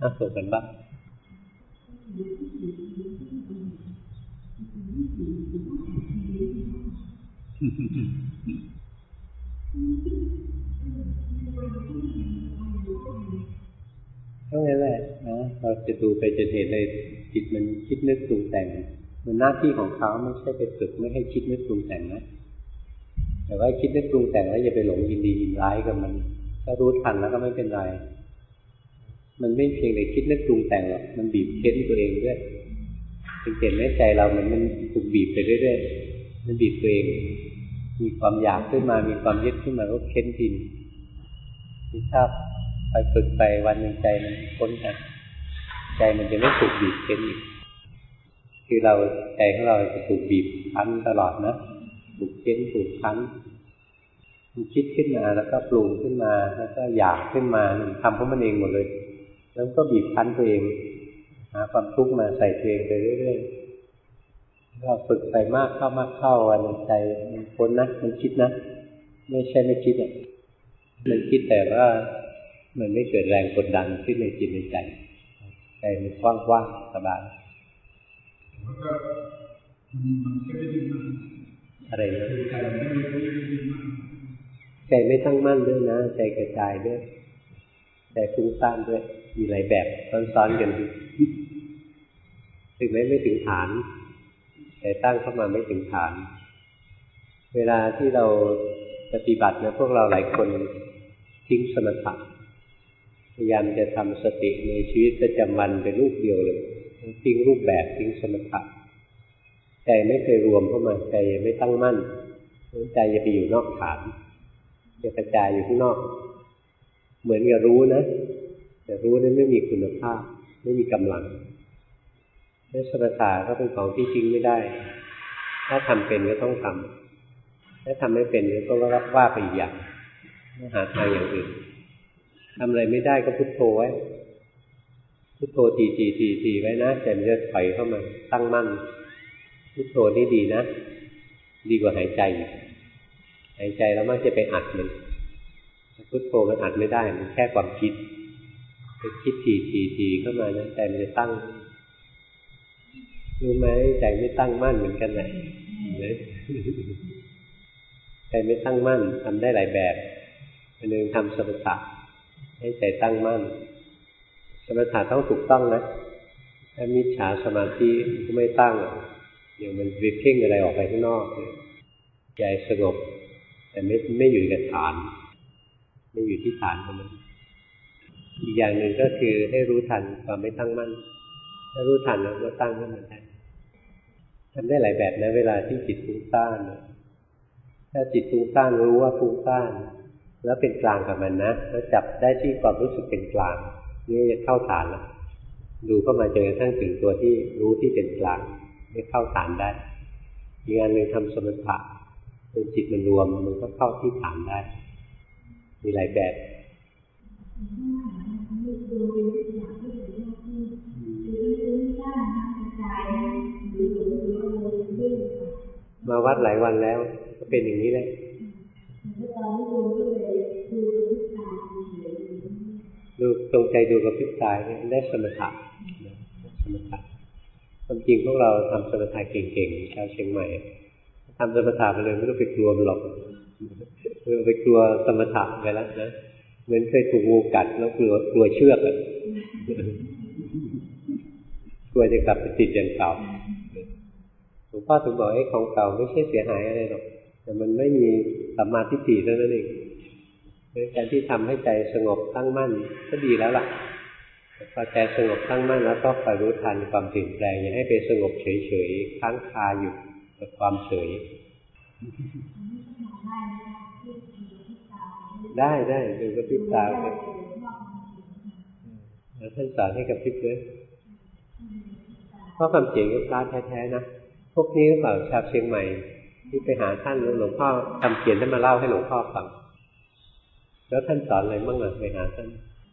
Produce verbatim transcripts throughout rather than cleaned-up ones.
น่าสนกันบ้างก็นั่นแหละนะเราจะดูไปจะเห็นเลยจิตมันคิดนึกปรุงแต่งมันหน้าที่ของเขาไม่ใช่ไปฝึกไม่ให้คิดนึกปรุงแต่งนะแต่ว่าคิดนึกปรุงแต่งแล้วอย่าไปหลงยินดียินร้ายกับมันถ้ารู้ทันแล้วก็ไม่เป็นไรมันไม่เพียงแต่คิดนึกปรุงแต่งหรอกมันบีบเค้นตัวเองด้วยสังเกตไหมใจเรามันมันถูกบีบไปเรื่อยๆมันบีบตัวเองมีความอยากขึ้นมามีความยึดขึ้นมาก็เค้นทินที่ชอบไปฝึกไปวันหนึ่งใจมันพ้นกันใจมันจะไม่ถูกบีบเค้นอีกคือเราใจของเราจะถูกบีบคั้นตลอดนะถูกเค้นถูกคั้นมันคิดขึ้นมาแล้วก็ปรุงขึ้นมาแล้วก็อยากขึ้นมามันทำเพราะมันเองหมดเลยแล้วก็บีบคั้นตัวเองหาความทุกข์มาใส่ตัวเองไปเรื่อยๆเราฝึกไปมากเข้ามากเข้าวันใจมันพ้นนะมันคิดนะไม่ใช่ไม่คิดอ่ะมันคิดแต่ว่ามันไม่เกิดแรงกดดันขึ้นในจิตในใจใจมันว่างๆสบายอะไรนะใจไม่ตั้งมั่นด้วยนะใจกระจายด้วยใจฟุ้งซ่านด้วยมีหลายแบบซ้อนๆกันถึงแม้ไม่ถึงฐานใจตั้งเข้ามาไม่ถึงฐานเวลาที่เราปฏิบัตินะพวกเราหลายคนทิ้งสมถะพยายามจะทำสติในชีวิตประจำวันเป็นรูปเดียวเลยทิ้งรูปแบบทิ้งสมถะใจไม่เคยรวมเข้ามาใจไม่ตั้งมั่นใจจะไปอยู่นอกฐานจะกระจายอยู่ข้างนอกเหมือนกับรู้นะแต่รู้นั้นไม่มีคุณภาพไม่มีกำลังและสมถะก็เป็นของที่ทิ้งไม่ได้ถ้าทำเป็นก็ต้องทำถ้าทำไม่เป็นก็ต้องรับว่าไปอีกอย่างหาทางอย่างอื่นทำอะไรไม่ได้ก็พุทโธไว้พุทโธทีทีทีทีไว้นะใจมันจะถอยเข้ามาตั้งมั่นพุทโธนี่ดีนะดีกว่าหายใจหายใจแล้วมักจะไปอัดมันพุทโธมันอัดไม่ได้มันแค่ความคิดไปคิดทีทีทีเข้ามานะใจมันจะตั้งรู้ไหมใจไม่ตั้งมั่นเหมือนกันนะใจไม่ตั้งมั่นทำได้หลายแบบอันหนึ่งทำสมถะให้ใจตั้งมั่นสมถะต้องถูกต้องนะถ้ามิจฉาสมาธิก็ไม่ตั้งอย่างมันไปเพ่งอะไรออกไปข้างนอกใจสงบแต่ไม่ไม่อยู่กับฐานไม่อยู่ที่ฐานของมันอีกอย่างหนึ่งก็คือให้รู้ทันความไม่ตั้งมั่นถ้ารู้ทันแล้วก็ตั้งขึ้นมาได้ทำได้หลายแบบนะเวลาที่จิตฟุ้งซ่านถ้าจิตฟุ้งซ่านรู้ว่าฟุ้งซ่านแล้วเป็นกลางกับมันนะแล้วจับได้ที่ความรู้สึกเป็นกลางนี่จะเข้าฐานแล้วดูเข้ามาจนกระทั่งถึงตัวที่รู้ที่เป็นกลางไม่เข้าฐานได้อีกอันหนึ่งทำสมถะจนจิตมันรวมมันก็เข้าที่ฐานได้มีหลายแบบมาวัดหลายวันแล้วก็เป็นอย่างนี้แหละดูตรงใจดูกับพริบตาได้สมถะสมถะความจริงพวกเราทำสมถะเก่งๆชาวเชียงใหม่ทำสมถะไปเลยไม่ต้องไปกลัวมันหรอกไปกลัวสมถะไปแล้วนะเหมือนเคยถูกงูกัดแล้วกลัวกลัวเชือกอ่ะกลัวจะกลับไปติดอย่างเก่าหลวงพ่อถึงบอกไอ้ของเก่าไม่ใช่เสียหายอะไรหรอกแต่มันไม่มีสัมมาทิฏฐิเท่านั้นเองการที่ทำให้ใจสงบตั้งมั่นก็ดีแล้วล่ะพอใจสงบตั้งมั่นแล้วก็คอยรู้ทันความเปลี่ยนแปลงอย่าให้ไปสงบเฉยๆค้างคาอยู่กับความเฉยได้ได้ดูกับพริบตาแล้วท่านสอนให้กับพริบด้วยเพราะความจริงก็พระแท้ๆนะพวกนี้ก็เปล่าชาวเชียงใหม่ที่ไปหาท่านหลวงพ่อทำเขียนท่านมาเล่าให้หลวงพ่อฟังแล้วท่านสอนอะไรบ้างล่ะไปหาท่าน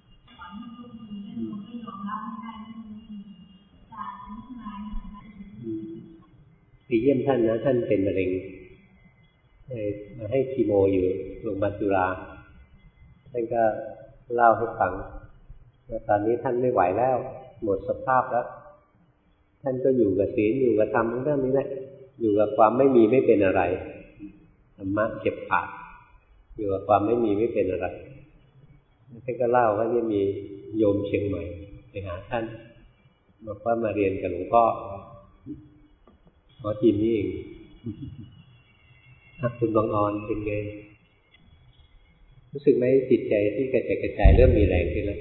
ไปเยี่ยมท่านนะท่านเป็นมะเร็งมาให้คีโมอยู่โรงพยาบาลจุฬาท่านก็เล่าให้ฟังแต่ตอนนี้ท่านไม่ไหวแล้วหมดสภาพแล้วท่านก็อยู่กับศีลอยู่กับธรรมทั้งนั้นนี้แหละอยู่กับความไม่มีไม่เป็นอะไรธรรมะเก็บขาดอยู่กับความไม่มีไม่เป็นอะไรท่านก็เล่าว่านี่มีโยมเชียงใหม่ไปหาท่านบอกว่ามาเรียนกับหลวงพ่อขอทีมนี้เองคุณบางออนเป็นไงรู้สึกไหมจิตใจที่กระจายกระจายเริ่มมีแรงขึ้นแล้ว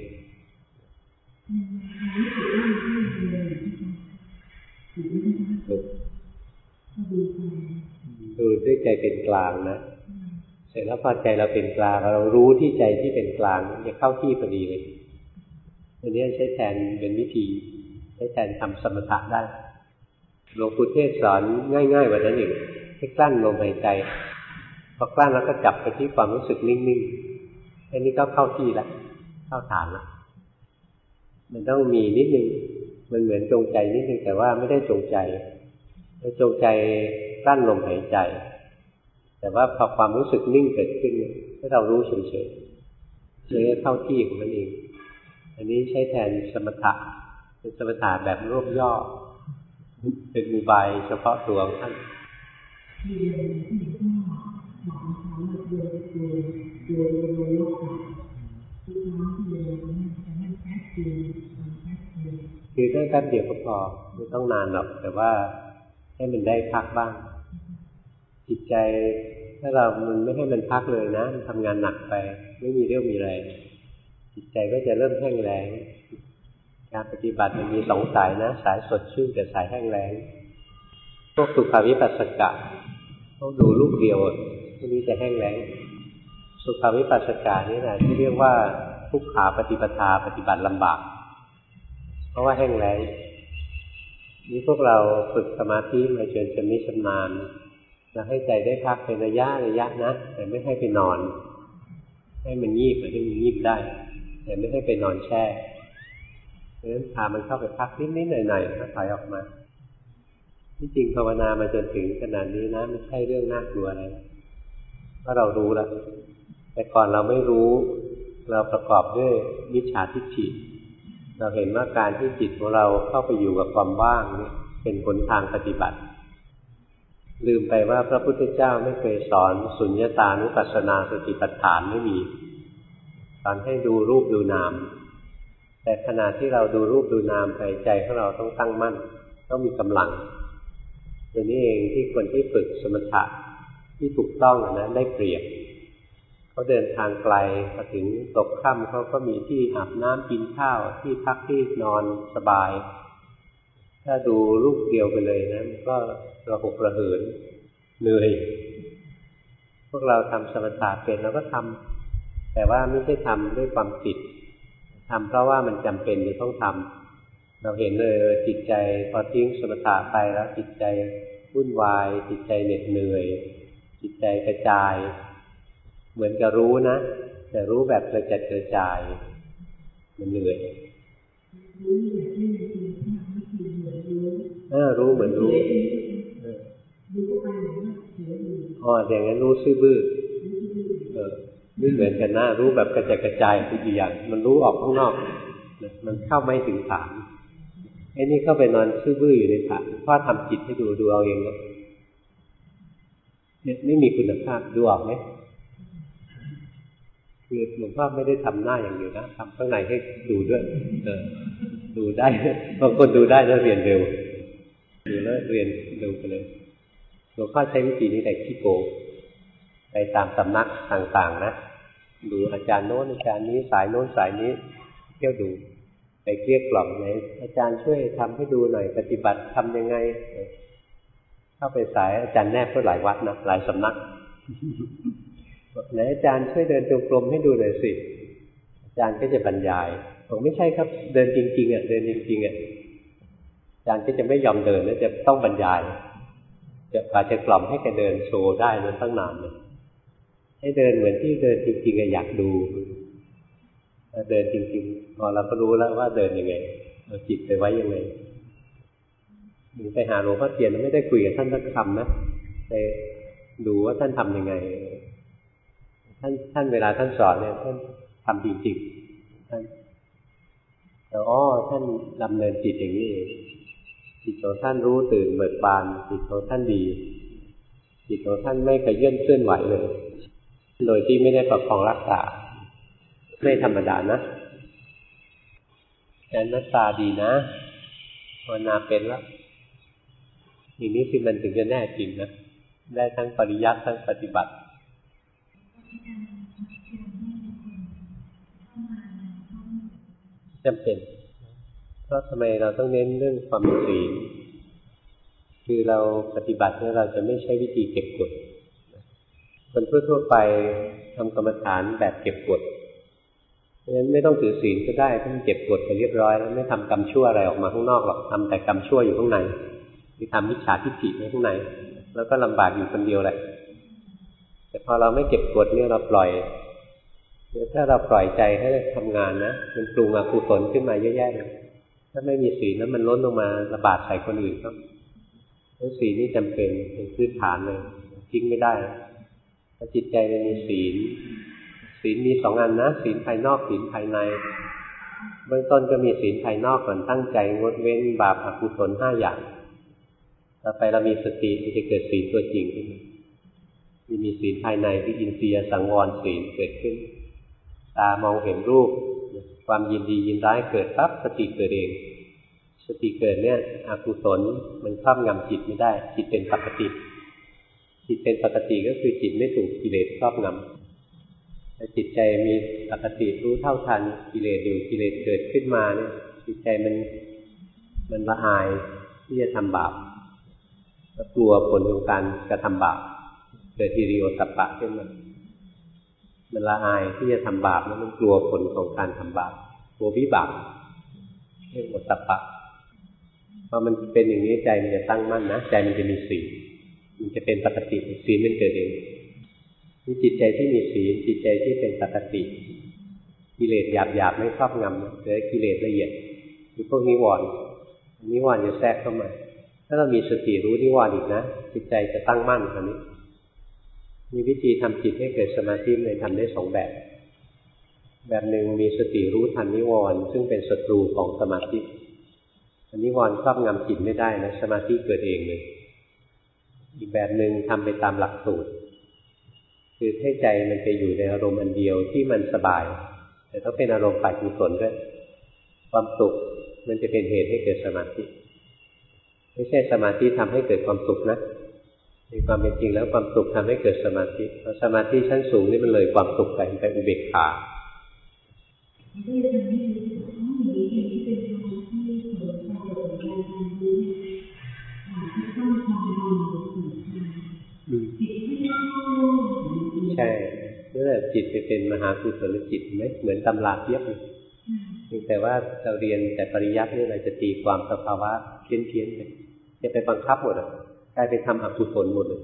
ดูด้วยใจเป็นกลางนะเสร็จแล้วพอใจเราเป็นกลางเรารู้ที่ใจที่เป็นกลางจะเข้าที่พอดีเลยอันนี้ใช้แทนเป็นวิธีใช้แทนทำสมถะได้หลวงปู่เทศสอนง่ายๆกว่านั้นอีกให้กลั้นลมหายใจพอกลั้นแล้วก็จับไปที่ความรู้สึกนิ่งๆอันนี้ก็เข้าที่แล้วเข้าฐานแล้วมันต้องมีนิดนึงมันเหมือนจงใจนิดนึงแต่ว่าไม่ได้จงใจไม่จงใจกลั้นลมหายใจแต่ว่าพอความรู้สึกนิ่งเกิดขึ้นให้เรารู้เฉยๆเลยเข้าที่ของมันเองอันนี้ใช้แทนสมถะเป็นสมถะแบบรวบย่อเป็นอุบายเฉพาะตัวของท่านคือได้แป๊บเดียวก็พอไม่ต้องนานหรอกแต่ว่าให้มันได้พักบ้างจิตใจถ้าเรามันไม่ให้มันพักเลยนะมันทำงานหนักไปไม่มีเรี่ยวมีแรงจิตใจก็จะเริ่มแห้งแล้งการปฏิบัติมันมีสองสายนะสายสดชื่นกับสายแห้งแล้งพวกสุขวิปัสสกะต้องดูลูกเดียวพวกนี้จะแห้งแล้งสุขวิปัสสกะนี่นะที่เรียกว่าทุกขาปฏิปทาปฏิบัติลำบากเพราะว่าแห้งแล้งนี่พวกเราฝึกสมาธิมาจนชำนิชำนาญเราให้ใจได้พักเป็นระยะระยะนะแต่ไม่ให้ไปนอนให้มันงีบให้มันงีบได้แต่ไม่ให้ไปนอนแช่เพราะฉะนั้นพามันเข้าไปพักนิดๆหน่อยๆแล้วถอยออกมาที่จริงภาวนามาจนถึงขนาดนี้นะไม่ใช่เรื่องน่ากลัวอะไรเพราะเรารู้แล้วแต่ก่อนเราไม่รู้เราประกอบด้วยมิจฉาทิฏฐิเราเห็นว่าการที่จิตของเราเข้าไปอยู่กับความว่างนี่เป็นหนทางปฏิบัติลืมไปว่าพระพุทธเจ้าไม่เคยสอนสุญญตานุปัสสนาสติปัฏฐานไม่มีสอนให้ดูรูปดูนามแต่ขณะที่เราดูรูปดูนามไปใจของเราต้องตั้งมั่นต้องมีกำลังตัวนี้เองที่คนที่ฝึกสมถะที่ถูกต้องนะได้เปรียบเขาเดินทางไกลพอถึงตกค่ำเขาก็มีที่อาบน้ำกินข้าวที่พักที่นอนสบายถ้าดูรูปเดียวไปเลยนะมันก็ระหกระเหินเหนื่อยพวกเราทำสมถะเป็นเราก็ทำแต่ว่าไม่ใช่ทำด้วยความติดทำเพราะว่ามันจำเป็นจะต้องทำเราเห็นเลยจิตใจพอทิ้งสมถะไปแล้วจิตใจวุ่นวายจิตใจเหน็ดเหนื่อยจิตใจกระจายเหมือนกับรู้นะแต่รู้แบบกระจัดกระจายมันเหนื่อยเออรู้เหมือนรู้อ๋ออย่างนั้นรู้ซื่อบื้อเออไม่เหมือนกันนะรู้แบบกระจัดกระจายคืออีกอย่างมันรู้ออกข้างนอกมันเข้าไม่ถึงฐานไอ้นี่เข้าไปนอนซื่อบื้ออยู่ในฐานพ่อทำจิตให้ดูดูเอาเองนะเนี่ยไม่มีคุณภาพดูออกไหมคือหลวงพ่อไม่ได้ทำหน้าอย่างเดียวนะทำข้างในให้ดูด้วยเออดูได้บางคนดูได้แล้วเรียนเร็วดูแล้วเรียนเร็วไปเลยหลวงพ่อใช้วิธีนี้แต่ขี้โกงไปตามสำนักต่างๆนะดูอาจารย์โน้นอาจารย์นี้สายโน้นสายนี้เที่ยวดูไปเกลี้ยกล่อมไหนอาจารย์ช่วยทำให้ดูหน่อยปฏิบัติทำยังไงเข้าไปสายอาจารย์แนบก็หลายวัดนะหลายสำนักไหนอาจารย์ช่วยเดินจงกรมให้ดูหน่อยสิอาจารย์ก็จะบรรยายบอกไม่ใช่ครับเดินจริงๆอ่ะเดินจริงๆอ่ะอาจารย์ก็จะไม่ยอมเดินแล้วจะต้องบรรยายจะอาจจะกล่อมให้แกเดินโชว์ได้นั้นตั้งนานเลยให้เดินเหมือนที่เดินจริงๆอยากดูเดินจริงๆพอเราก็รู้แล้วว่าเดินยังไงเอาจิตไปไว้ยังไงหรือไปหาหลวงพ่อเทียนไม่ได้คุยกับท่านสักคำนะไปดูว่าท่านทำยังไงท่านท่านเวลาท่านสอนเนี่ยท่านทำจริงๆท่านแต่อ๋อท่านดำเนินจิตอย่างนี้เองจิตของท่านรู้ตื่นเบิกบานจิตของท่านดีจิตของท่านไม่ขยื่นเคลื่อนไหวเลยโดยที่ไม่ได้ประคองรักษาไม่ธรรมดานะแต่หน้าตาดีนะภาวนาเป็นแล้วอย่างนี้คือมันถึงจะแน่จริงนะได้ทั้งปริยัติทั้งปฏิบัติจำเป็นเพราะทำไมเราต้องเน้นเรื่องความมีศีลคือเราปฏิบัติเนี่ยเราจะไม่ใช้วิธีเก็บกดคนทั่วๆไปทำกรรมฐานแบบเก็บกดเพราะฉะนั้นไม่ต้องถือศีลก็ได้ถ้ามันเก็บกดไปเรียบร้อยแล้วไม่ทำกรรมชั่วอะไรออกมาข้างนอกหรอกทำแต่กรรมชั่วอยู่ข้างในมีทำมิจฉาทิฏฐิไว้ข้างในแล้วก็ลำบากอยู่คนเดียวแหละแต่พอเราไม่เก็บกดเนี่ยเราปล่อยถ้าเราปล่อยใจให้ทำงานนะมันปรุงอกุศลขึ้นมาเยอะแยะเลยถ้าไม่มีศีลแล้วมันล้นลงมาระบาดใส่คนอื่นครับเพราะศีลนี่จำเป็นเป็นพื้นฐานเลยทิ้งไม่ได้ถ้าจิตใจมันมีศีลศีลมีสองอันนะศีลภายนอกศีลภายในเบื้องต้นก็มีศีลภายนอกก่อนตั้งใจงดเว้นบาปอกุศลห้าอย่างต่อไปเรามีสติที่จะเกิดศีลตัวจริงขึ้นมีมีศีลภายในที่อินทรียสังวรศีลเกิดขึ้นตามองเห็นรูปความยินดียินร้ายเกิดปั๊บสติเกิดเองสติเกิดเนี่ยอกุศลมันครอบงำจิตไม่ได้จิตเป็นปกติจิตเป็นปกติก็คือจิตไม่ถูกกิเลสครอบงำถ้าจิตใจมีปกติรู้เท่าทันกิเลสอยู่กิเลสเกิดขึ้นมาเนี่ยจิตใจมันมันละอายที่จะทำบาปก็กลัวผลของการกระทำบาปเกิดฮิริโอตตัปปะขึ้นมามันละอายที่จะทำบาปแล้วมันกลัวผลของการทำบาปกลัววิบากเรียกโอตตัปปะพอมันเป็นอย่างนี้ใจมันจะตั้งมั่นนะใจมันจะมีศีลมันจะเป็นปกติศีลมันเกิดเองนี่จิตใจที่มีศีลจิตใจที่เป็นปกติกิเลสหยาบๆไม่ครอบงำแต่กิเลสละเอียดคือพวกนิวรณ์นิวรณ์จะแทรกเข้ามาถ้าเรามีสติรู้นิวรณ์อีกนะจิตใจจะตั้งมั่นคราวนี้มีวิธีทำจิตให้เกิดสมาธิเลยทำได้สองแบบแบบหนึ่งมีสติรู้ทันนิวรณ์ซึ่งเป็นศัตรูของสมาธินิวรณ์ครอบงำจิตไม่ได้นะสมาธิเกิดเองเลยอีกแบบหนึ่งทำไปตามหลักสูตรคือให้ใจมันไปอยู่ในอารมณ์อันเดียวที่มันสบายแต่ต้องเป็นอารมณ์ฝ่ายกุศลด้วยความสุขมันจะเป็นเหตุให้เกิดสมาธิไม่ใช่สมาธิทำให้เกิดความสุขนะในความเป็นจริงแล้วความสุขทำให้เกิดสมาธิเพราะสมาธิชั้นสูงนี่มันเลยความสุขไปเป็นอุเบกขาใช่เมื่อจิตไปเป็นมหากุศลจิตไหมเหมือนตำราเทียบเลยแต่ว่าเราเรียนแต่ปริยัตินี่เราจะตีความสภาวะเพี้ยนๆไปจะไปบังคับหมดอ่ะกลายเป็นทำอกุศลหมดเลย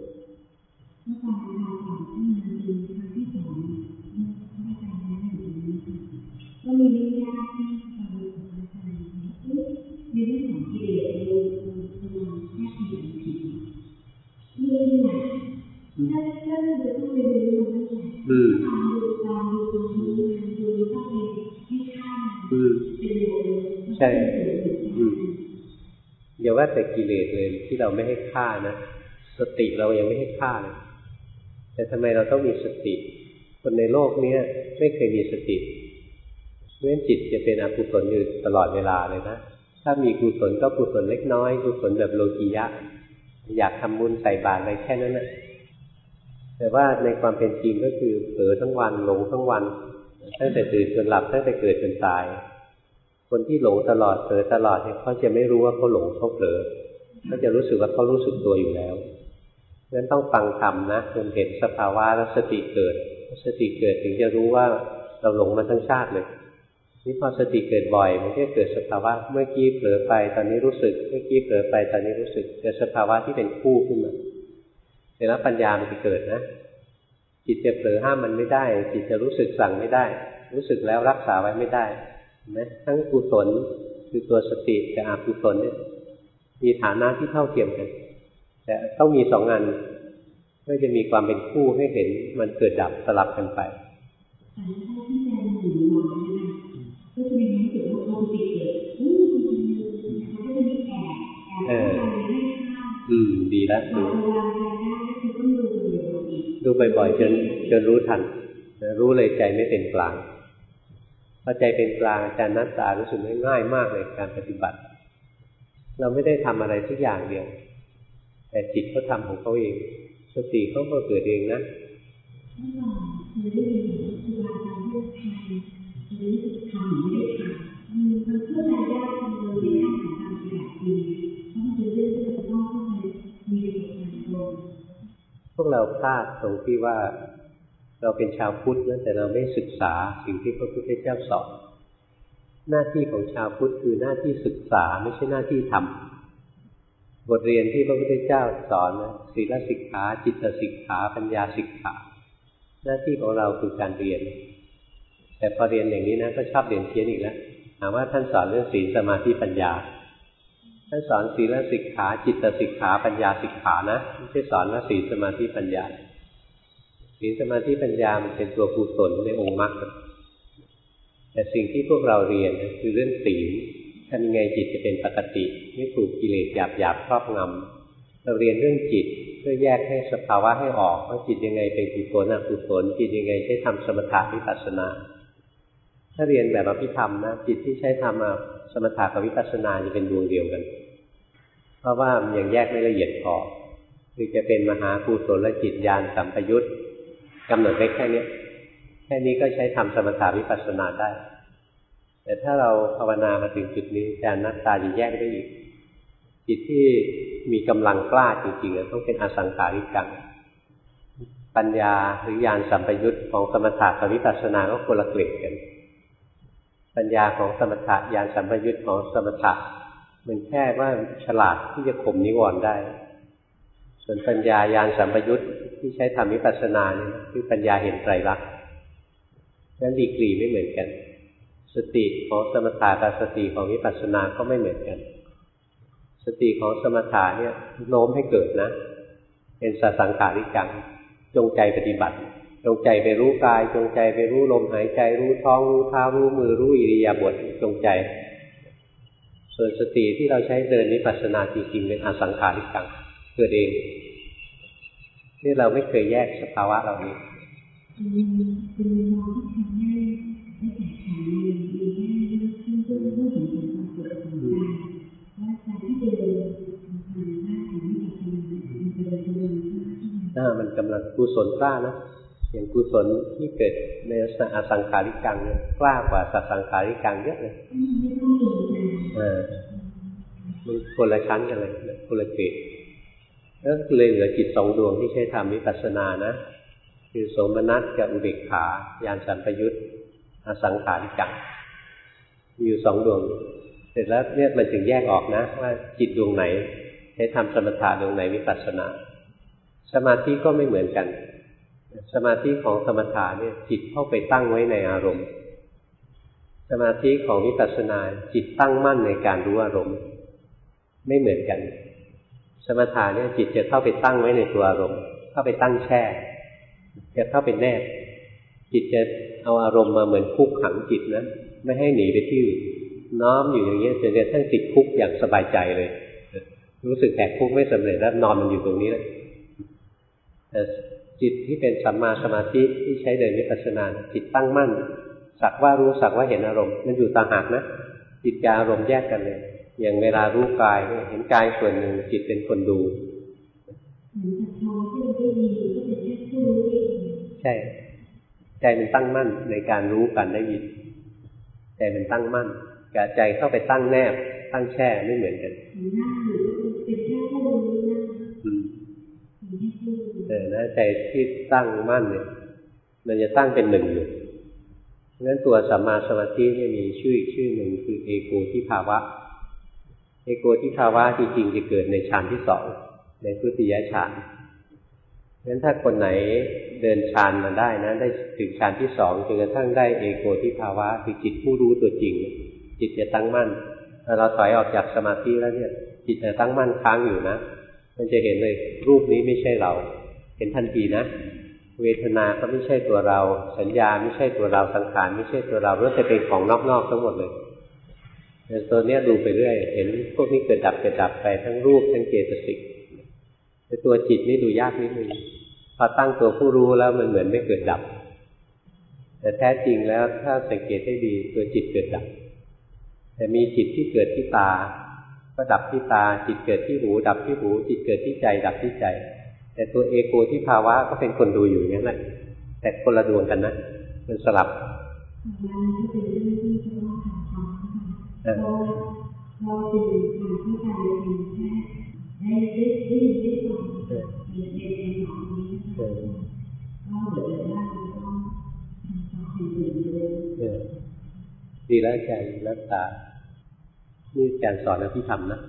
ก็มีนิยามที่ทำให้ผมเข้าใจในเรื่องของกิเลสเราเราแค่เห็นผิดนี่แหละถ้าถ้าเราต้องไปดูมันก็คือการดูการดูตรงนี้ดูต้องไปให้ค่าเป็นโลใช่อย่าว่าแต่กิเลสเลยที่เราไม่ให้ค่านะสติเรายังไม่ให้ค่าเลยแต่ทำไมเราต้องมีสติคนในโลกนี้ไม่เคยมีสติเพราะฉะนั้นจิตจะเป็นอกุศลอยู่ตลอดเวลาเลยนะถ้ามีกุศลก็กุศลเล็กน้อยกุศลแบบโลกียะอยากทำบุญใส่บาตรอะไรแค่นั้นนะแต่ว่าในความเป็นจริงก็คือเผลอทั้งวันหลงทั้งวันตั้งแต่ตื่นจนหลับตั้งแต่เกิดจนตายคนที่หลงตลอดเผลอตลอดเนี่ยเขาจะไม่รู้ว่าเขาหลงเขาเผลอเขาจะรู้สึกว่าเขารู้สึกตัวอยู่แล้วเพราะฉะนั้นต้องฟังธรรมนะจนเห็นสภาวะแล้วสติเกิดสติเกิดถึงจะรู้ว่าเราหลงมาทั้งชาติเลยนี่พอสติเกิดบ่อยมันก็เกิดสภาวะเมื่อกี้เผลอไปตอนนี้รู้สึกเมื่อกี้เผลอไปตอนนี้รู้สึกเกิดสภาวะที่เป็นคู่ขึ้นมาเสร็จแล้วปัญญามันจะเกิดนะจิตจะเผลอห้ามมันไม่ได้จิตจะรู้สึกสั่งไม่ได้รู้สึกแล้วรักษาไว้ไม่ได้นะทั้งกุศลคือตัวสติกับอกุศลเนี่ยมีฐานะที่เท่าเทียมกันแต่ต้องมีสองงานเพื่อจะมีความเป็นคู่ให้เห็นมันเกิดดับสลับกันไปก็จะมีความรู้สึกว่าเอออืมดีแล้วดูดูบ่อยๆจนจนรู้ทันรู้เลยใจไม่เป็นกลางพอใจเป็นกลางอาจารย์นัตตารู้สึกง่ายมากเลยการปฏิบัติเราไม่ได้ทำอะไรทุกอย่างเดียวแต่จิตเขาทำของเขาเองสติเขาก็เกิดเองนะพวกเราพลาดตรงที่ว่าเราเป็นชาวพุทธนะแต่เราไม่ศึกษาสิ่งที่พระพุทธเจ้าสอนหน้าที่ของชาวพุทธคือหน้าที่ศึกษาไม่ใช่หน้าที่ทำบทเรียนที่พระพุทธเจ้าสอนนะศีลสิกขาจิตสิกขาปัญญาสิกขาหน้าที่ของเราคือการเรียนแต่พอเรียนอย่างนี้นะก็ชอบเรียนเพี้ยนอีกแล้วถามว่าท่านสอนเรื่องศีลสมาธิปัญญาท่านสอนศีลสิกขาจิตสิกขาปัญญาสิกขานะไม่ใช่สอนว่าศีลสมาธิปัญญาศีลสมาธิปัญญามันเป็นตัวกุศลในองค์มรรคแต่สิ่งที่พวกเราเรียนคือเรื่องศีลทำยังไงจิตจะเป็นปกติไม่ถูกกิเลสหยาบๆครอบงำเราเรียนเรื่องจิตเพื่อแยกให้สภาวะให้ออกว่าจิตยังไงเป็นกุศลอกุศลจิตยังไงใช้ทำสมถะวิปัสสนาถ้าเรียนแบบอภิธรรมนะจิตที่ใช้ทำสมถะกับวิปัสสนาจะเป็นดวงเดียวกันเพราะว่ามันยังแยกไม่ละเอียดพอคือจะเป็นมหากุศลจิตญาณสัมปยุตกำหนดได้แค่นี้แค่นี้ก็ใช้ทำสมถะวิปัสสนาได้แต่ถ้าเราภาวนามาถึงจุดนี้ญาณนัตตาจะแยกได้อีกจิตที่มีกำลังกล้าจริงๆต้องเป็นอสังขาริกังปัญญาหรือญาณสัมปยุตของสมถะกับวิปัสสนาก็คนละเกรดกันปัญญาของสมถะญาณสัมปยุตของสมถะมันแค่ว่าฉลาดที่จะข่มนิวรณ์ได้ส่วนปัญญาญาณสัมปยุตที่ใช้ทำวิปัสสนาเนี่ยคือปัญญาเห็นไตรลักษณ์นั้นดีกรีไม่เหมือนกันสติของสมถะกับสติของวิปัสสนาก็ไม่เหมือนกันสติของสมถะเนี่ยโน้มให้เกิดนะเป็นสัสังขาริกังจงใจปฏิบัติจงใจไปรู้กายจงใจไปรู้ลมหายใจรู้ท้องรู้เท้ารู้มือรู้อิริยาบถจงใจส่วนสติที่เราใช้เดินวิปัสสนาจริงๆเป็นอสังขาริกังเกิดเองนี่เราไม่เคยแยกสภาวะเหล่านี้อ่ามันกำลังกุศลกล้านะอย่างกุศลที่เกิดในอสังขาริกังเนี่ยกล้ากว่าสัสังขาริกังเยอะเลยอ่ามันคนละชั้นกันเลยคนละเกรดแล้วเลยเหลือจิตสองดวงที่ใช้ทำวิปัสสนานะคือโสมนัสกับอุเบกขาญาณสัมปยุตอสังขาริกังมีอยู่สองดวงเสร็จแล้วเนี่ยมันถึงแยกออกนะว่าจิตดวงไหนใช้ทำสมถะดวงไหนวิปัสสนาสมาธิก็ไม่เหมือนกันสมาธิของสมถะเนี่ยจิตเข้าไปตั้งไว้ในอารมณ์สมาธิของวิปัสสนาจิตตั้งมั่นในการรู้อารมณ์ไม่เหมือนกันสมถะเนี่ยจิตจะเข้าไปตั้งไว้ในตัวอารมณ์เข้าไปตั้งแช่จะเข้าไปแนบจิตจะเอาอารมณ์มาเหมือนคุกขังจิตนะไม่ให้หนีไปที่อื่นน้อมอยู่อย่างนี้จนกระทั่งติดคุกอย่างสบายใจเลยรู้สึกแหกคุกไม่สำเร็จแล้วนอนมันอยู่ตรงนี้แล้วแต่จิตที่เป็นสัมมาสมาธิที่ใช้เดินวิปัสสนาจิตตั้งมั่นสักว่ารู้สักว่าเห็นอารมณ์มันอยู่ต่างหากนะจิตกับอารมณ์แยกกันเลยอย่างเวลารู้กายเห็นกายส่วนหนึ่งจิตเป็นคนดูใช่ใจมันตั้งมั่นในการรู้กันได้ยินใจมันตั้งมั่นกับใจเข้าไปตั้งแนบตั้งแช่ไม่เหมือนกันเออนะใจที่ตั้งมั่นเนี่ยมันจะตั้งเป็นหนึ่งอยู่เพราะฉะนั้นตัวสัมมาสมาธิเนี่ยมีชื่ออีกชื่อหนึ่งคือเอโกทิภาวะเอโกทิภาวะจริงๆจะเกิดในฌานที่สองในทุติยฌานเพราะฉะนั้นถ้าคนไหนเดินฌานมาได้นะได้ถึงฌานที่สองจนกระทั่งได้เอโกทิภาวะคือจิตผู้รู้ตัวจริงจิตจะตั้งมั่นถ้าเราถอยออกจากสมาธิแล้วเนี่ยจิตจะตั้งมั่นค้างอยู่นะมันจะเห็นเลยรูปนี้ไม่ใช่เราเห็นทันทีนะเวทนาก็ไม่ใช่ตัวเราสัญญาไม่ใช่ตัวเราสังขารไม่ใช่ตัวเราล้วนแต่เป็นของนอกๆทั้งหมดเลยตัวเนี้ยดูไปเรื่อยเห็นพวกนี้เกิดดับเกิดดับไปทั้งรูปทั้งเจตสิกแต่ตัวจิตนี่ดูยากนิดนึงพอตั้งตัวผู้รู้แล้วมันเหมือนไม่เกิดดับแต่แท้จริงแล้วถ้าสังเกตให้ดีตัวจิตเกิดดับแต่มีจิตที่เกิดที่ตาก็ดับที่ตาจิตเกิดที่หูดับที่หูจิตเกิดที่ใจดับที่ใจแต่ตัวเอโกที่ภาวะก็เป็นคนดูอยู่อย่างนั้นแหละแต่คนละดวงกันนะมันสลับเราเป็นการที่การเรียนแค่ได้ได้ได้ยินได้ฟังเรียนเรียนเรียนหมอนี้ก็เดี๋ยวได้เราต้องทำสิ่งอื่นเลยดีแล้วอาจารย์รักษานี่อาจารย์สอนอภิธรรมนะ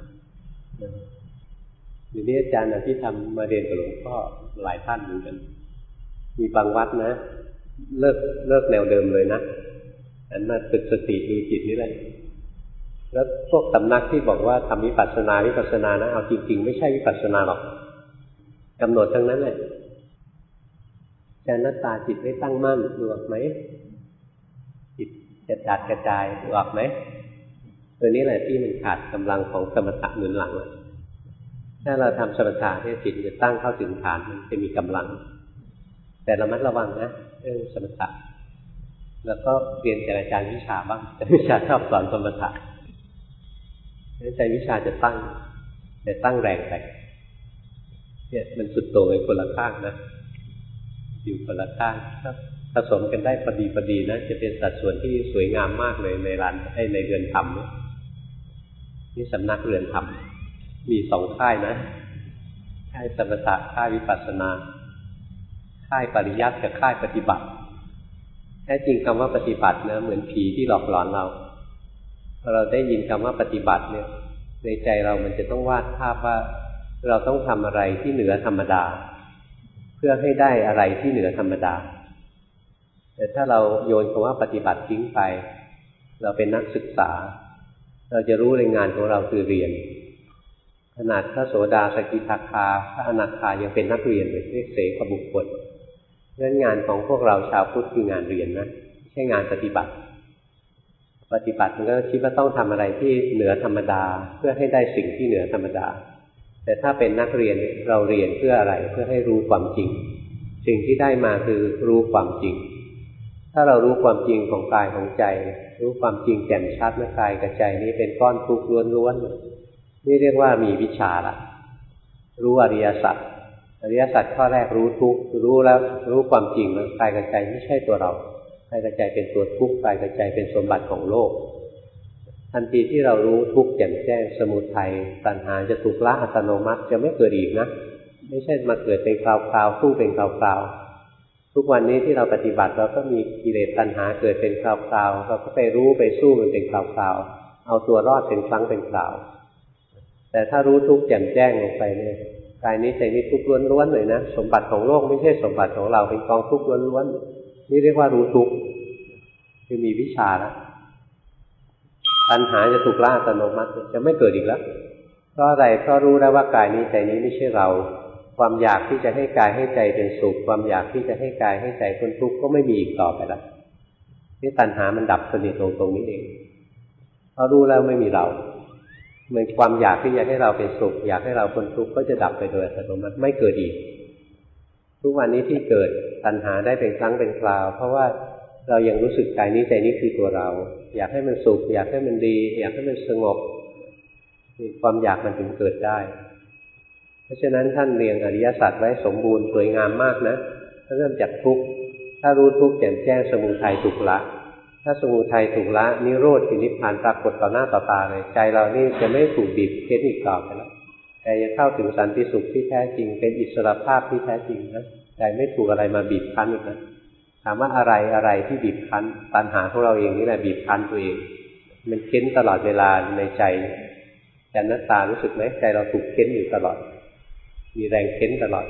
เดี๋ยวนี้อาจารย์อภิธรรมมาเรียนกับหลวงพ่อหลายท่านเหมือนกันมีบางวัดนะเลิกเลิกแนวเดิมเลยนะอันมาฝึกสติดูจิตนี่แหละแล้วพวกสำนักที่บอกว่าทำวิปัสสนาวิปัสสนานะเอาจริงๆไม่ใช่วิปัสสนาหรอกกำหนดทั้งนั้นแหละใจหน้าตาจิตไม่ตั้งมั่นดูออกไหมจิตจะจัดกระจายดูออกไหมตัวนี้แหละที่มันขาดกำลังของสมถะหนุนหลังถ้าเราทำสมถะเนี่ยจิตจะตั้งเข้าถึงฐานมันจะมีกำลังแต่ระมัดระวังนะเรื่องสมถะแล้วก็เรียนจากอาจารย์วิชาบ้างแต่วิชาชอบสอนสมถะใจวิชาจะตั้งแต่ตั้งแรงไปเนี่ยมันสุดโต่งในคนละข้างนะอยู่คนละข้างถ้าผสมกันได้พอดีพอดีนะจะเป็นสัดส่วนที่สวยงามมากเลยในร้านไอ้ในเรือนธรรมเนี่ยนี่สำนักเรือนธรรมมีสองค่ายนะค่ายสมถะค่ายวิปัสสนาค่ายปริยัติกับค่ายปฏิบัติแท้จริงคำว่าปฏิบัตินะเหมือนผีที่หลอกหลอนเราพอเราได้ยินคำว่าปฏิบัติเนี่ยในใจเรามันจะต้องวาดภาพว่าเราต้องทำอะไรที่เหนือธรรมดาเพื่อให้ได้อะไรที่เหนือธรรมดาแต่ถ้าเราโยนคำว่าปฏิบัติทิ้งไปเราเป็นนักศึกษาเราจะรู้ในงานของเราคือเรียนขนาดพระโสดาสกิทาคาพระอนาคายังเป็นนักเรียนเลยเรียกเสกบุคคลเรื่องงานของพวกเราชาวพุทธคืองานเรียนนะไม่ใช่งานปฏิบัติปฏิบัติมันก็คิดว่าต้องทำอะไรที่เหนือธรรมดาเพื่อให้ได้สิ่งที่เหนือธรรมดาแต่ถ้าเป็นนักเรียนเราเรียนเพื่ออะไรเพื่อให้รู้ความจริงสิ่งที่ได้มาคือรู้ความจริงถ้าเรารู้ความจริงของกายของใจรู้ความจริงแจ่มชัดว่ากายกับใจนี้เป็นก้อนทุกข์ล้วนๆนี่เรียกว่ามีวิชาละรู้อริยสัจอริยสัจข้อแรกรู้ทุกข์รู้แล้วรู้ความจริงว่ากายกับใจไม่ใช่ตัวเรากายกับใจเป็นตัวทุกข์กายกับใจเป็นสมบัติของโลกทันทีที่เรารู้ทุกข์แจ่มแจ้งสมุทัยตัณหาจะถูกละอัตโนมัติจะไม่เกิดอีกนะไม่ใช่มาเกิดเป็นคราวๆสู้เป็นคราวๆทุกวันนี้ที่เราปฏิบัติเราก็มีกิเลสตัณหาเกิดเป็นคราวๆเราก็ไปรู้ไปสู้มันเป็นคราวๆเอาตัวรอดเป็นครั้งเป็นคราวแต่ถ้ารู้ทุกข์แจ่มแจ้งลงไปเนี่ยกายนี้ใจนี้ทุกข์ล้วนๆเลยนะสมบัติของโลกไม่ใช่สมบัติของเราเป็นกองทุกข์ล้วนๆนี่เรียกว่ารู้ทุกข์คือมีวิชาแล้วตัณหาจะถูกละอัตโนมัติจะไม่เกิดอีกแล้วเพราะอะไรเพราะรู้แล้วว่ากายนี้ใจนี้ไม่ใช่เราความอยากที่จะให้กายให้ใจเป็นสุขความอยากที่จะให้กายให้ใจพ้นทุกข์ก็ไม่มีอีกต่อไปแล้วนี่ตัณหามันดับสนิทลงตรงนี้เองเพราะรู้แล้วไม่มีเราเหมือนความอยากที่จะให้เราเป็นสุขอยากให้เราพ้นทุกข์ก็จะดับไปโดยอัตโนมัติไม่เกิดอีกทุกวันนี้ที่เกิดตัณหาได้เป็นครั้งเป็นคราวเพราะว่าเรายังรู้สึกกายนี้ใจนี้คือตัวเราอยากให้มันสุขอยากให้มันดีอยากให้มันสงบความอยากมันถึงเกิดได้เพราะฉะนั้นท่านเรียงอริยสัจไว้สมบูรณ์สวยงามมากนะเริ่มจากทุกข์ถ้ารู้ทุกข์แจ่มแจ้งสมุทัยถูกละถ้าสมุทัยถูกละนิโรธคือนิพพานปรากฏต่อหน้าต่อตาเลยใจเรานี่จะไม่ถูกบีบเค้นอีกต่อไปแล้วใจจะเข้าถึงสันติสุขที่แท้จริงเป็นอิสรภาพที่แท้จริงนะใจไม่ถูกอะไรมาบีบคั้นอีกนะถามว่าอะไรอะไรที่บีบคั้นตัณหาของเราเองนี่แหละบีบคั้นตัวเองมันเค้นตลอดเวลาในใจใจนัตตารู้สึกไหมใจเราถูกเค้นอยู่ตลอดมีแรงเค้นตลอด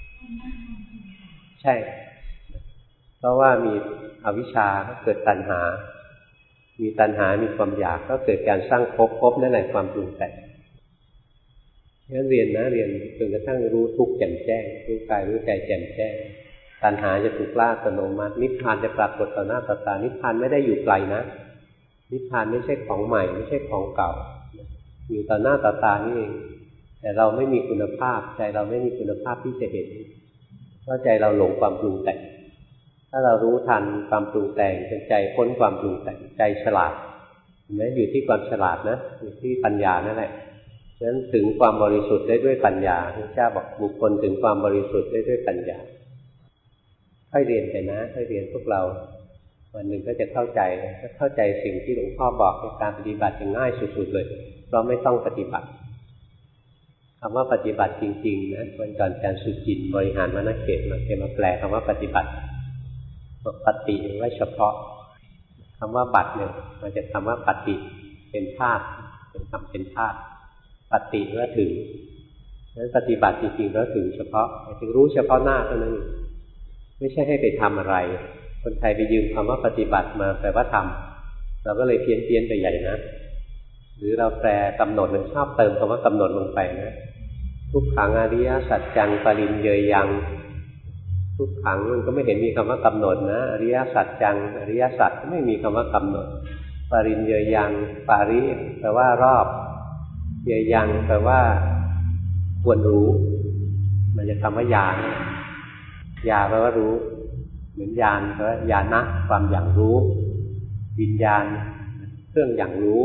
ใช่เพราะว่ามีอวิชชาเกิดตัณหามีตัณหามีความอยากก็เกิดการสร้างภพภพนั่นแหละความปรุงแต่งงั้นเรียนนะเรียนจนกระทั่งรู้ทุกข์แจ่มแจ้งรู้กายรู้ใจแจ่มแจ้งตัณหาจะถูกละอัตโนมัตินิพพานจะปรากฏต่อหน้าต่อตานิพพานไม่ได้อยู่ไกลนะนิพพานไม่ใช่ของใหม่ไม่ใช่ของเก่าอยู่ต่อหน้าต่อตานี่เองแต่เราไม่มีคุณภาพใจเราไม่มีคุณภาพที่จะเห็นเพราะใจเราหลงความปรุงแต่งถ้าเรารู้ทันความปรุงแต่งจนใจพ้นความปรุงแต่งใจฉลาดเห็นไหมอยู่ที่ความฉลาดนะอยู่ที่ปัญญานั่นแหละฉะนั้นถึงความบริสุทธิ์ได้ด้วยปัญญาพระเจ้าบอกบุคคลถึงความบริสุทธิ์ได้ด้วยปัญญาค่อยเรียนไปนะค่อยเรียนพวกเราวันหนึ่งก็จะเข้าใจถ้าเข้าใจสิ่งที่หลวงพ่อบอกในการปฏิบัติจะง่ายสุดๆเลยเพราะไม่ต้องปฏิบัติคำว่าปฏิบัติจริงๆนะวันก่อนอาจารย์สุจินต์บริหารมนเขตมาเคยมาแปลคำว่าปฏิบัติปฏิว่าเฉพาะคำว่าบัติเนี่ยมันจะคำว่าปฏิเป็นธาตุเป็นคำเป็นธาตุปฏิว่าถึงนั้นปฏิบัติจริงๆแล้วถึงเฉพาะถึงรู้เฉพาะหน้าเท่านั้นไม่ใช่ให้ไปทำอะไรคนไทยไปยืมคำว่าปฏิบัติมาแปลว่าทำเราก็เลยเพี้ยนเพี้ยนไปใหญ่นะหรือเราแปลกำหนดมันชอบเติมคำว่ากำหนดลงไปนะทุกขังอริยสัจจังปริญเยยังทุกขังมันก็ไม่เห็นมีคำว่ากำหนดนะอริยสัจจังอริยสัจก็ไม่มีคำว่ากำหนดปริญเยยังปาริแปลว่ารอบเยยังแปลว่าควรรู้มันจะคำว่าญาณญาแปลว่ารู้เหมือนญาณแปลว่าญาณะความอย่างรู้วิญญาณเครื่องอย่างรู้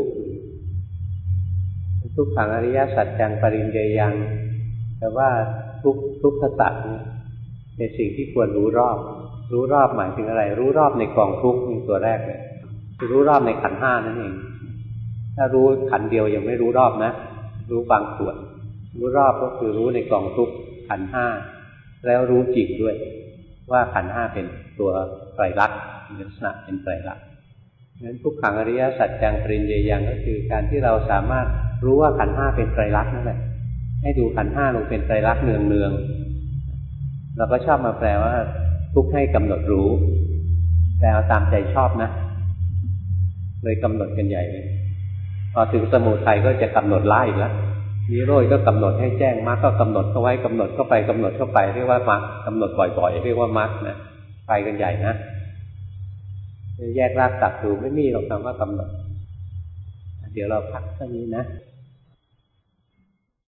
ทุกขังอริยสัจจังปริญเยยังแปลว่าทุกทุกขสัจเนี่ยเป็นสิ่งที่ควรรู้รอบรู้รอบหมายถึงอะไรรู้รอบในกองทุกข์นี่ตัวแรกเลยคือรู้รอบในขันธ์ห้านั่นเองถ้ารู้ขันธ์เดียวยังไม่รู้รอบนะรู้บางส่วนรู้รอบก็คือรู้ในกองทุกข์ขันธ์ห้าแล้วรู้จริงด้วยว่าขันธ์ห้าเป็นตัวไตรลักษณ์ลักษณะเป็นไตรลักษณ์งั้นทุกขังอริยสัจจังปริญเยยังก็คือการที่เราสามารถรู้ว่าขันธ์ห้าเป็นไตรลักษณ์นั่นแหละให้ดูขันธ์ห้าลงเป็นไตรลักษณ์เนืองๆเราก็ชอบมาแปลว่าทุกข์ให้กำหนดรู้แต่เอาตามใจชอบนะเลยกำหนดกันใหญ่เลยพอถึงสมุทัยก็จะกำหนดละอีกแล้วนิโรธก็กำหนดให้แจ้งมรรคก็กำหนดเข้าไว้กำหนดเข้าไปกำหนดเข้าไปเรียกว่ามรรคกำหนดบ่อยๆเรียกว่ามรรคนะไปกันใหญ่นะแยกรากตัดดูไม่มีหรอกคำว่ากำหนดเดี๋ยวเราพักเท่านี้นะ